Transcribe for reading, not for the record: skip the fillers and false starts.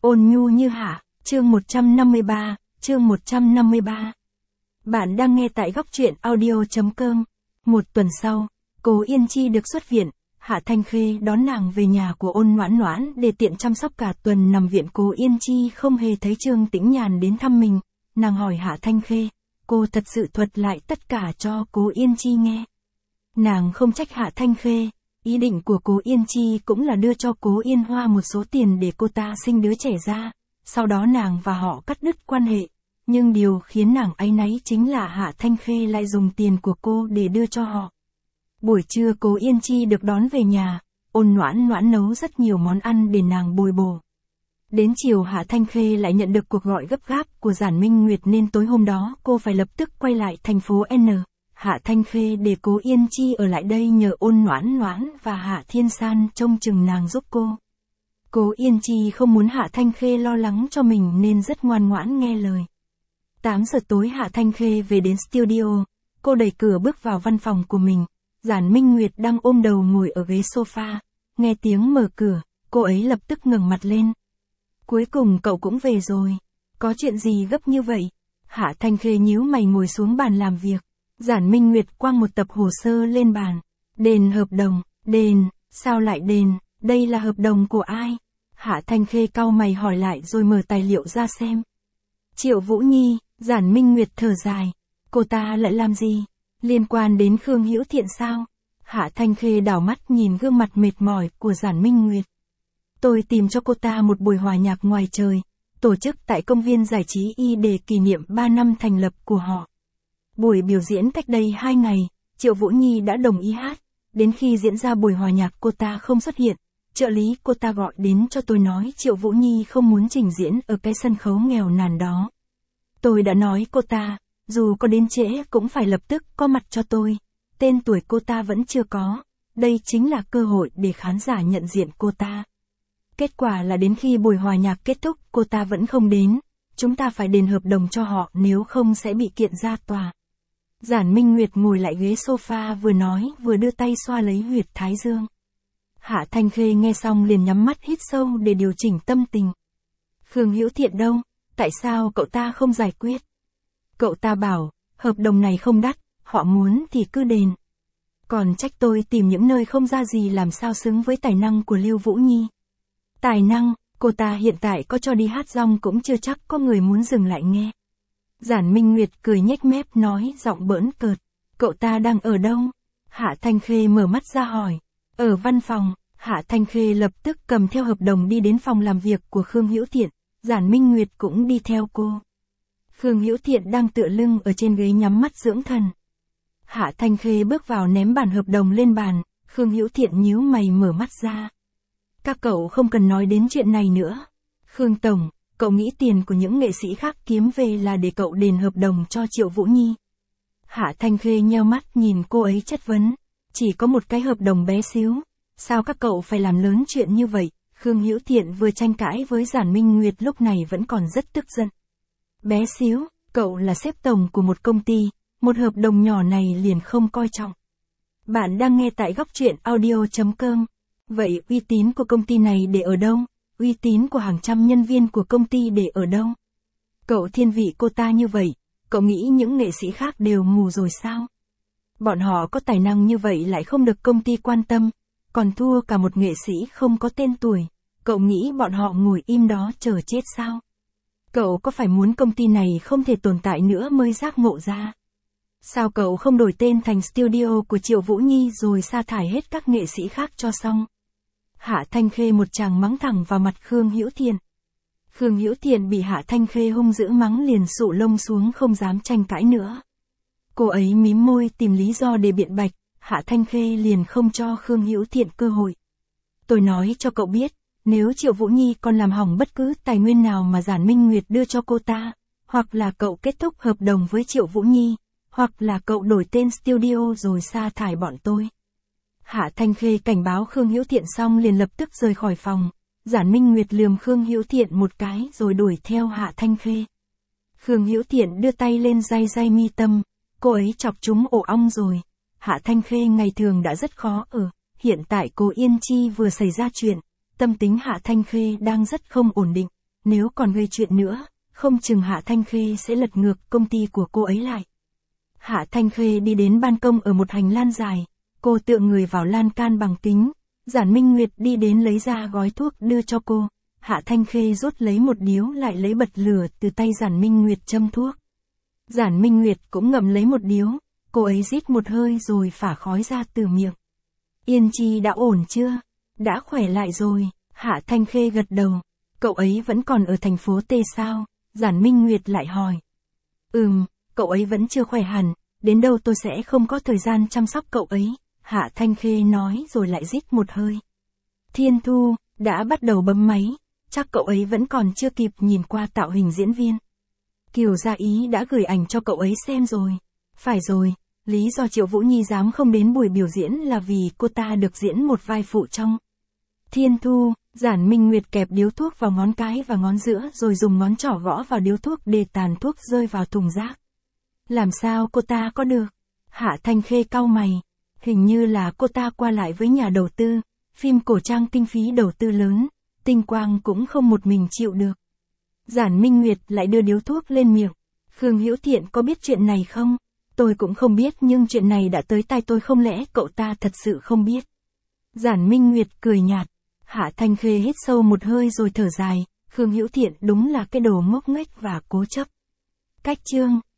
Ôn nhu như hạ, chương 153, chương 153. Bạn đang nghe tại góc truyện audio.com. Một tuần sau, Cố Yên Chi được xuất viện, Hạ Thanh Khê đón nàng về nhà của Ôn Noãn Noãn để tiện chăm sóc cả tuần nằm viện. Cố Yên Chi không hề thấy Trương Tĩnh Nhàn đến thăm mình, nàng hỏi Hạ Thanh Khê, cô thật sự thuật lại tất cả cho Cố Yên Chi nghe. Nàng không trách Hạ Thanh Khê, ý định của Cố Yên Chi cũng là đưa cho Cố Yên Hoa một số tiền để cô ta sinh đứa trẻ ra, sau đó nàng và họ cắt đứt quan hệ. Nhưng điều khiến nàng áy náy chính là Hạ Thanh Khê lại dùng tiền của cô để đưa cho họ. Buổi trưa Cố Yên Chi được đón về nhà, Ôn Noãn Noãn nấu rất nhiều món ăn để nàng bồi bổ. Đến chiều Hạ Thanh Khê lại nhận được cuộc gọi gấp gáp của Giản Minh Nguyệt nên tối hôm đó cô phải lập tức quay lại thành phố N. Hạ Thanh Khê để Cố Yên Chi ở lại đây nhờ Ôn Noãn Noãn và Hạ Thiên San trông chừng nàng giúp cô. Cố Yên Chi không muốn Hạ Thanh Khê lo lắng cho mình nên rất ngoan ngoãn nghe lời. 8 giờ tối Hạ Thanh Khê về đến studio, cô đẩy cửa bước vào văn phòng của mình. Giản Minh Nguyệt đang ôm đầu ngồi ở ghế sofa, nghe tiếng mở cửa, cô ấy lập tức ngẩng mặt lên. Cuối cùng cậu cũng về rồi, có chuyện gì gấp như vậy? Hạ Thanh Khê nhíu mày ngồi xuống bàn làm việc. Giản Minh Nguyệt quăng một tập hồ sơ lên bàn. Đền hợp đồng, đền, sao lại đền, đây là hợp đồng của ai? Hạ Thanh Khê cau mày hỏi lại rồi mở tài liệu ra xem. Triệu Vũ Nhi, Giản Minh Nguyệt thở dài. Cô ta lại làm gì? Liên quan đến Khương Hữu Thiện sao? Hạ Thanh Khê đảo mắt nhìn gương mặt mệt mỏi của Giản Minh Nguyệt. Tôi tìm cho cô ta một buổi hòa nhạc ngoài trời, tổ chức tại công viên giải trí Y để kỷ niệm 3 năm thành lập của họ. Buổi biểu diễn cách đây 2 ngày, Triệu Vũ Nhi đã đồng ý hát, đến khi diễn ra buổi hòa nhạc cô ta không xuất hiện. Trợ lý cô ta gọi đến cho tôi nói Triệu Vũ Nhi không muốn trình diễn ở cái sân khấu nghèo nàn đó. Tôi đã nói cô ta, dù có đến trễ cũng phải lập tức có mặt cho tôi. Tên tuổi cô ta vẫn chưa có, đây chính là cơ hội để khán giả nhận diện cô ta. Kết quả là đến khi buổi hòa nhạc kết thúc cô ta vẫn không đến, chúng ta phải đền hợp đồng cho họ nếu không sẽ bị kiện ra tòa. Giản Minh Nguyệt ngồi lại ghế sofa vừa nói vừa đưa tay xoa lấy huyệt thái dương. Hạ Thanh Khê nghe xong liền nhắm mắt hít sâu để điều chỉnh tâm tình. Khương Hữu Thiện đâu? Tại sao cậu ta không giải quyết? Cậu ta bảo, hợp đồng này không đắt, họ muốn thì cứ đền. Còn trách tôi tìm những nơi không ra gì làm sao xứng với tài năng của Lưu Vũ Nhi. Tài năng, cô ta hiện tại có cho đi hát rong cũng chưa chắc có người muốn dừng lại nghe. Giản Minh Nguyệt cười nhếch mép nói giọng bỡn cợt. Cậu ta đang ở đâu? Hạ Thanh Khê mở mắt ra hỏi. Ở văn phòng. Hạ Thanh Khê lập tức cầm theo hợp đồng đi đến phòng làm việc của Khương Hữu Thiện. Giản Minh Nguyệt cũng đi theo cô. Khương Hữu Thiện đang tựa lưng ở trên ghế nhắm mắt dưỡng thần. Hạ Thanh Khê bước vào ném bản hợp đồng lên bàn. Khương Hữu Thiện nhíu mày mở mắt ra. Các cậu không cần nói đến chuyện này nữa. Khương Tổng, cậu nghĩ tiền của những nghệ sĩ khác kiếm về là để cậu đền hợp đồng cho Triệu Vũ Nhi. Hạ Thanh Khê nheo mắt nhìn cô ấy chất vấn. Chỉ có một cái hợp đồng bé xíu. Sao các cậu phải làm lớn chuyện như vậy? Khương Hữu Thiện vừa tranh cãi với Giản Minh Nguyệt lúc này vẫn còn rất tức giận. Bé xíu, cậu là sếp tổng của một công ty, một hợp đồng nhỏ này liền không coi trọng. Bạn đang nghe tại góc truyện audio.com. Vậy uy tín của công ty này để ở đâu? Uy tín của hàng trăm nhân viên của công ty để ở đâu? Cậu thiên vị cô ta như vậy, cậu nghĩ những nghệ sĩ khác đều mù rồi sao? Bọn họ có tài năng như vậy lại không được công ty quan tâm, còn thua cả một nghệ sĩ không có tên tuổi, cậu nghĩ bọn họ ngồi im đó chờ chết sao? Cậu có phải muốn công ty này không thể tồn tại nữa mới giác ngộ ra? Sao cậu không đổi tên thành studio của Triệu Vũ Nhi rồi sa thải hết các nghệ sĩ khác cho xong? Hạ Thanh Khê một tràng mắng thẳng vào mặt Khương Hữu Thiện. Khương Hữu Thiện bị Hạ Thanh Khê hung dữ mắng liền sụ lông xuống không dám tranh cãi nữa. Cô ấy mím môi tìm lý do để biện bạch, Hạ Thanh Khê liền không cho Khương Hữu Thiện cơ hội. Tôi nói cho cậu biết, nếu Triệu Vũ Nhi còn làm hỏng bất cứ tài nguyên nào mà Giản Minh Nguyệt đưa cho cô ta, hoặc là cậu kết thúc hợp đồng với Triệu Vũ Nhi, hoặc là cậu đổi tên studio rồi sa thải bọn tôi. Hạ Thanh Khê cảnh báo Khương Hữu Thiện xong liền lập tức rời khỏi phòng. Giản Minh Nguyệt lườm Khương Hữu Thiện một cái rồi đuổi theo Hạ Thanh Khê. Khương Hữu Thiện đưa tay lên day mi tâm, cô ấy chọc trúng ổ ong rồi. Hạ Thanh Khê ngày thường đã rất khó ở, hiện tại Cố Yên Chi vừa xảy ra chuyện, tâm tính Hạ Thanh Khê đang rất không ổn định. nếu còn gây chuyện nữa, không chừng Hạ Thanh Khê sẽ lật ngược công ty của cô ấy lại. Hạ Thanh Khê đi đến ban công ở một hành lang dài, cô tựa người vào lan can bằng kính. Giản Minh Nguyệt đi đến lấy ra gói thuốc đưa cho cô. Hạ Thanh Khê rút lấy một điếu lại lấy bật lửa từ tay Giản Minh Nguyệt châm thuốc. Giản Minh Nguyệt cũng ngậm lấy một điếu, cô ấy rít một hơi rồi phả khói ra từ miệng. Yên Chi đã ổn chưa? Đã khỏe lại rồi, Hạ Thanh Khê gật đầu. Cậu ấy vẫn còn ở thành phố T sao? Giản Minh Nguyệt lại hỏi. Cậu ấy vẫn chưa khỏe hẳn, đến đâu tôi sẽ không có thời gian chăm sóc cậu ấy, Hạ Thanh Khê nói rồi lại rít một hơi. Thiên Thu, đã bắt đầu bấm máy, chắc cậu ấy vẫn còn chưa kịp nhìn qua tạo hình diễn viên. Kiều Gia Ý đã gửi ảnh cho cậu ấy xem rồi. Phải rồi, lý do Triệu Vũ Nhi dám không đến buổi biểu diễn là vì cô ta được diễn một vai phụ trong Thiên Thu. Giản Minh Nguyệt kẹp điếu thuốc vào ngón cái và ngón giữa rồi dùng ngón trỏ gõ vào điếu thuốc để tàn thuốc rơi vào thùng rác. Làm sao cô ta có được? Hạ Thanh Khê cau mày. Hình như là cô ta qua lại với nhà đầu tư, phim cổ trang kinh phí đầu tư lớn, Tinh Quang cũng không một mình chịu được. Giản Minh Nguyệt lại đưa điếu thuốc lên miệng. Khương Hữu Thiện có biết chuyện này không? Tôi cũng không biết nhưng chuyện này đã tới tai tôi, không lẽ cậu ta thật sự không biết? Giản Minh Nguyệt cười nhạt. Hạ Thanh Khê hít sâu một hơi rồi thở dài. Khương Hữu Thiện đúng là cái đồ ngốc nghếch và cố chấp. Cách chương